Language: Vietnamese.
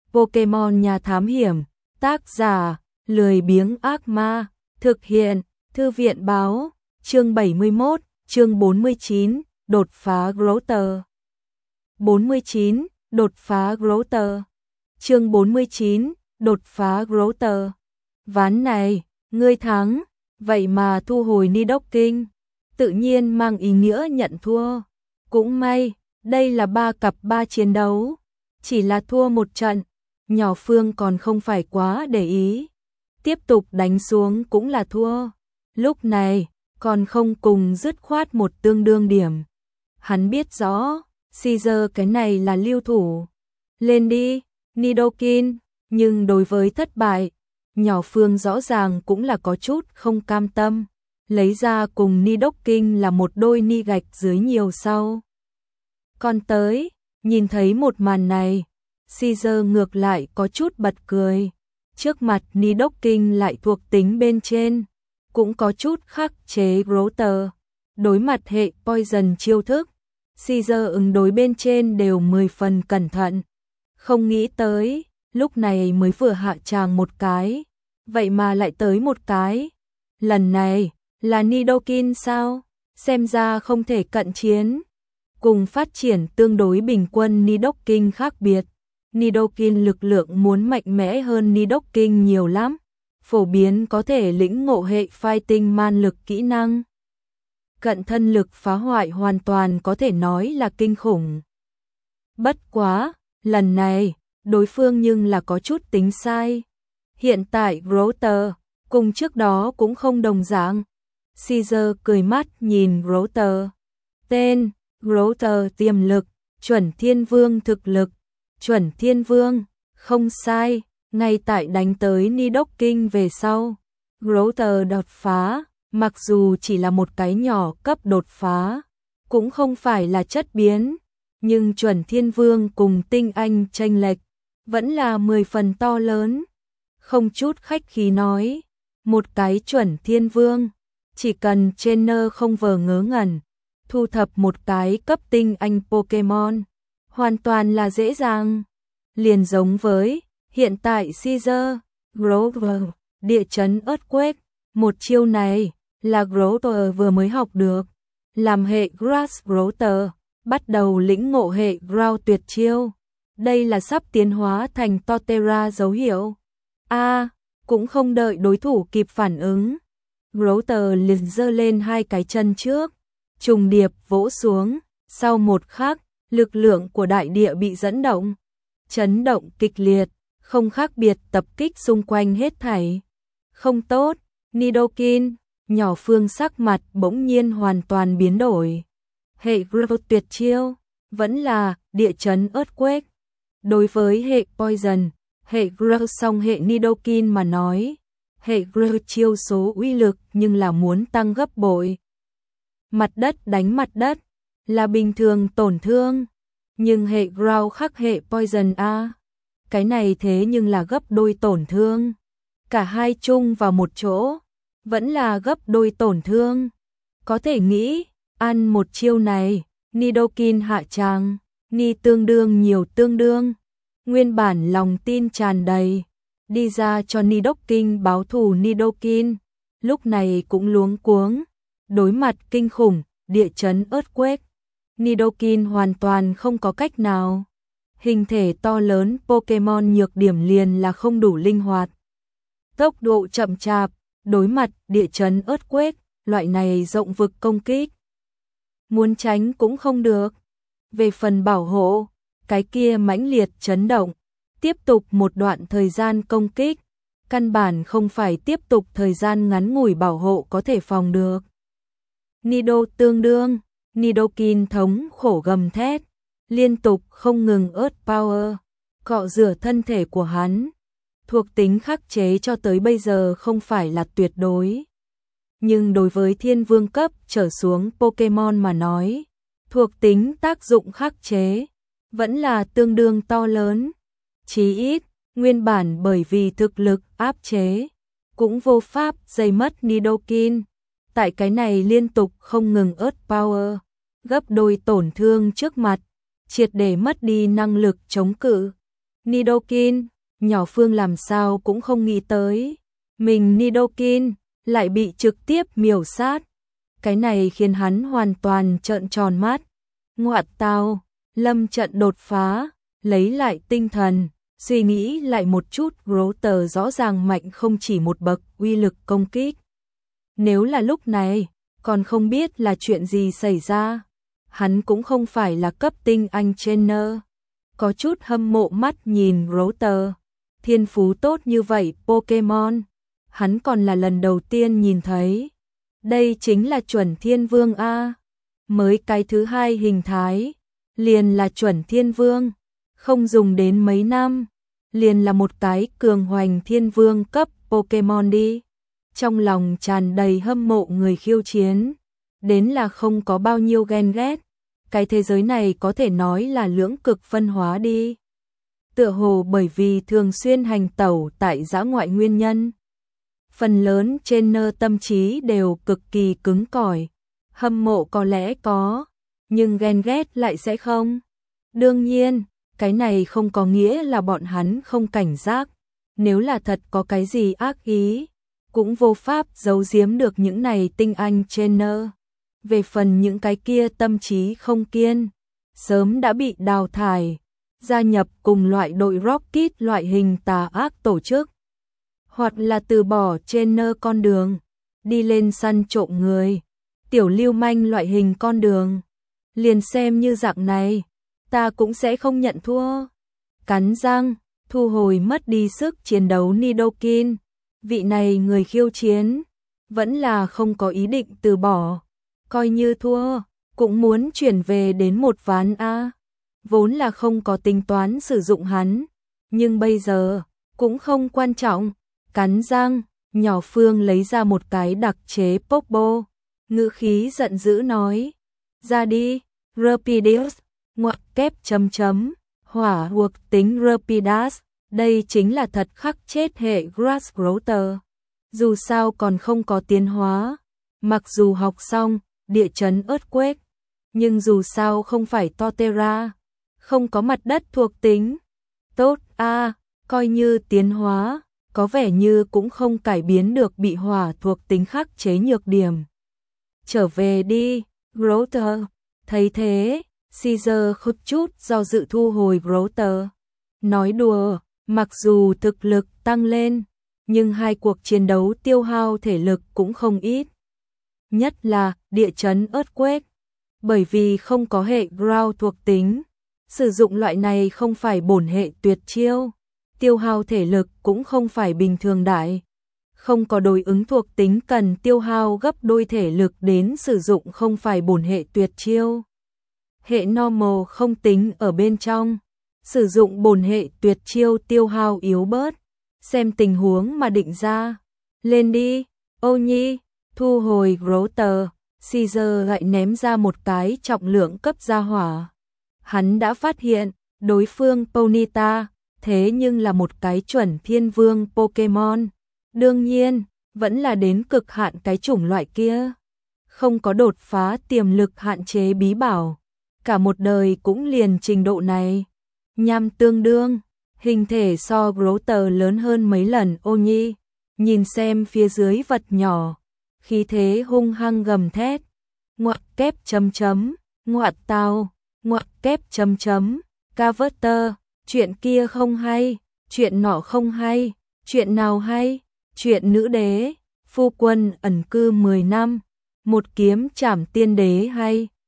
Pokemon nhà thám hiểm, tác giả, lười biếng ác ma, thực hiện, thư viện báo, chương 71, chương 49, đột phá Grotter. 49, đột phá Grotter. Chương 49, đột phá Grotter. Ván này, ngươi thắng, vậy mà thu hồi Nidoking, tự nhiên mang ý nghĩa nhận thua. Cũng may, đây là 3 cặp 3 chiến đấu, chỉ là thua một trận, nhỏ Phương còn không phải quá để ý. Tiếp tục đánh xuống cũng là thua. Lúc này, còn không cùng dứt khoát một tương đương điểm. Hắn biết rõ, Caesar cái này là lưu thủ. Lên đi, Nidoking, nhưng đối với thất bại, nhỏ Phương rõ ràng cũng là có chút không cam tâm. Lấy ra cùng Nidoking là một đôi ni gạch dưới nhiều sau. Còn tới, nhìn thấy một màn này, Caesar ngược lại có chút bật cười. Trước mặt Nidoking lại thuộc tính bên trên, cũng có chút khắc chế Grotter. Đối mặt hệ Poison chiêu thức, Caesar ứng đối bên trên đều 10 phần cẩn thận. Không nghĩ tới, lúc này mới vừa hạ tràng một cái, vậy mà lại tới một cái. Lần này, là Nidoking sao? Xem ra không thể cận chiến. Cùng phát triển tương đối bình quân Nidoking khác biệt. Nidoking lực lượng muốn mạnh mẽ hơn Nidoking nhiều lắm. Phổ biến có thể lĩnh ngộ hệ fighting man lực kỹ năng. Cận thân lực phá hoại hoàn toàn có thể nói là kinh khủng. Bất quá, lần này, đối phương nhưng là có chút tính sai. Hiện tại Grotter, cùng trước đó cũng không đồng dạng. Caesar cười mắt nhìn Grotter. Tên, Grotter tiềm lực, chuẩn thiên vương thực lực. Chuẩn thiên vương, không sai, ngay tại đánh tới Nidoking về sau. Grotter đột phá, mặc dù chỉ là một cái nhỏ cấp đột phá, cũng không phải là chất biến, nhưng chuẩn thiên vương cùng tinh anh chênh lệch, vẫn là 10 phần to lớn. Không chút khách khí nói, một cái chuẩn thiên vương, chỉ cần trainer không vờ ngớ ngẩn, thu thập một cái cấp tinh anh Pokemon, hoàn toàn là dễ dàng. Liền giống với hiện tại Caesar, Grover, địa chấn Earthquake, một chiêu này là Grover vừa mới học được. Làm hệ Grass Grotter, bắt đầu lĩnh ngộ hệ Ground tuyệt chiêu. Đây là sắp tiến hóa thành Torterra dấu hiệu. Cũng không đợi đối thủ kịp phản ứng. Grotter liền giơ lên hai cái chân trước, trùng điệp vỗ xuống, sau một khắc, lực lượng của đại địa bị dẫn động, chấn động kịch liệt, không khác biệt tập kích xung quanh hết thảy. Không tốt, Nidoking, nhỏ Phương sắc mặt bỗng nhiên hoàn toàn biến đổi. Hệ Ground tuyệt chiêu, vẫn là địa chấn Earthquake. Đối với hệ Poison, hệ Ground song hệ Nidoking mà nói, hệ Ground chiêu số uy lực nhưng là muốn tăng gấp bội. Mặt đất đánh mặt đất là bình thường tổn thương, nhưng hệ Ground khắc hệ Poison cái này thế nhưng là gấp đôi tổn thương. Cả hai chung vào một chỗ, vẫn là gấp đôi tổn thương. Có thể nghĩ, ăn một chiêu này, Nidoking hạ tràng, Ni tương đương nhiều tương đương. Nguyên bản lòng tin tràn đầy, đi ra cho Nidoking báo thù Nidoking, lúc này cũng luống cuống. Đối mặt kinh khủng, địa chấn Earthquake, Nidoking hoàn toàn không có cách nào. Hình thể to lớn Pokemon nhược điểm liền là không đủ linh hoạt. Tốc độ chậm chạp, đối mặt địa chấn Earthquake, loại này rộng vực công kích. Muốn tránh cũng không được. Về phần bảo hộ, cái kia mãnh liệt chấn động, tiếp tục một đoạn thời gian công kích, căn bản không phải tiếp tục thời gian ngắn ngủi bảo hộ có thể phòng được. Nido tương đương, Nidoking thống khổ gầm thét, liên tục không ngừng Earth Power, cọ rửa thân thể của hắn. Thuộc tính khắc chế cho tới bây giờ không phải là tuyệt đối. Nhưng đối với thiên vương cấp trở xuống Pokemon mà nói, thuộc tính tác dụng khắc chế vẫn là tương đương to lớn. Chí ít, nguyên bản bởi vì thực lực áp chế, cũng vô pháp dây mất Nidoking. Tại cái này liên tục không ngừng Earth Power, gấp đôi tổn thương trước mặt, triệt để mất đi năng lực chống cự. Nidoking, nhỏ Phương làm sao cũng không nghĩ tới. Mình Nidoking lại bị trực tiếp miểu sát. Cái này khiến hắn hoàn toàn trợn tròn mắt. Ngoại tao, lâm trận đột phá, lấy lại tinh thần, suy nghĩ lại một chút, Grotter rõ ràng mạnh không chỉ một bậc uy lực công kích. Nếu là lúc này, còn không biết là chuyện gì xảy ra. Hắn cũng không phải là cấp tinh anh trainer. Có chút hâm mộ mắt nhìn Grotter. Thiên phú tốt như vậy Pokemon, hắn còn là lần đầu tiên nhìn thấy. Đây chính là chuẩn thiên vương A. Mới cái thứ hai hình thái, liền là chuẩn thiên vương. Không dùng đến mấy năm, liền là một cái cường hoành thiên vương cấp Pokemon đi. Trong lòng tràn đầy hâm mộ người khiêu chiến. Đến là không có bao nhiêu ghen ghét. Cái thế giới này có thể nói là lưỡng cực phân hóa đi. Tựa hồ bởi vì thường xuyên hành tẩu tại dã ngoại nguyên nhân. Phần lớn trainer tâm trí đều cực kỳ cứng cỏi. Hâm mộ có lẽ có, nhưng ghen ghét lại sẽ không. Đương nhiên, cái này không có nghĩa là bọn hắn không cảnh giác. Nếu là thật có cái gì ác ý, cũng vô pháp giấu giếm được những này tinh anh trainer. Về phần những cái kia tâm trí không kiên, sớm đã bị đào thải, gia nhập cùng loại đội Rocket loại hình tà ác tổ chức. Hoặc là từ bỏ trainer con đường, đi lên săn trộm người, tiểu lưu manh loại hình con đường. Liền xem như dạng này, ta cũng sẽ không nhận thua. Cắn răng, thu hồi mất đi sức chiến đấu Nidoking. Vị này người khiêu chiến, vẫn là không có ý định từ bỏ. Coi như thua, cũng muốn chuyển về đến một ván A. Vốn là không có tính toán sử dụng hắn, nhưng bây giờ, cũng không quan trọng. Cắn răng, nhỏ Phương lấy ra một cái đặc chế Pokeball. Ngữ khí giận dữ nói. Ra đi, Rapidius, ngoặc kép chấm chấm, hỏa thuộc tính Rapidas. Đây chính là thật khắc chết hệ Grass Grotter. Dù sao còn không có tiến hóa. Mặc dù học xong, địa chấn Earthquake, nhưng dù sao không phải Torterra, không có mặt đất thuộc tính. Tốt a, coi như tiến hóa, có vẻ như cũng không cải biến được bị hỏa thuộc tính khắc chế nhược điểm. Trở về đi, Grotter. Thấy thế, Caesar khúc chút do dự thu hồi Grotter. Nói đùa, mặc dù thực lực tăng lên, nhưng hai cuộc chiến đấu tiêu hao thể lực cũng không ít. Nhất là địa chấn Earthquake, bởi vì không có hệ ground thuộc tính, sử dụng loại này không phải bổn hệ tuyệt chiêu, tiêu hao thể lực cũng không phải bình thường đại. Không có đối ứng thuộc tính cần tiêu hao gấp đôi thể lực đến sử dụng không phải bổn hệ tuyệt chiêu. Hệ normal không tính ở bên trong, sử dụng bổn hệ tuyệt chiêu tiêu hao yếu bớt, xem tình huống mà định ra. Lên đi, ô nhi. Thu hồi Grotter, Caesar lại ném ra một cái trọng lượng cấp gia hỏa. Hắn đã phát hiện, đối phương Ponyta, thế nhưng là một cái chuẩn thiên vương Pokemon. Đương nhiên, vẫn là đến cực hạn cái chủng loại kia. Không có đột phá tiềm lực hạn chế bí bảo. Cả một đời cũng liền trình độ này. Nham tương đương, hình thể so Grotter lớn hơn mấy lần ô nhi. Nhìn xem phía dưới vật nhỏ. Khí thế hung hăng gầm thét. Ngoặc kép chấm chấm, ngoặc tao, ngoặc kép chấm chấm, Carver, chuyện kia không hay, chuyện nọ không hay, chuyện nào hay, chuyện nữ đế, phu quân ẩn cư 10 năm, một kiếm trảm tiên đế hay.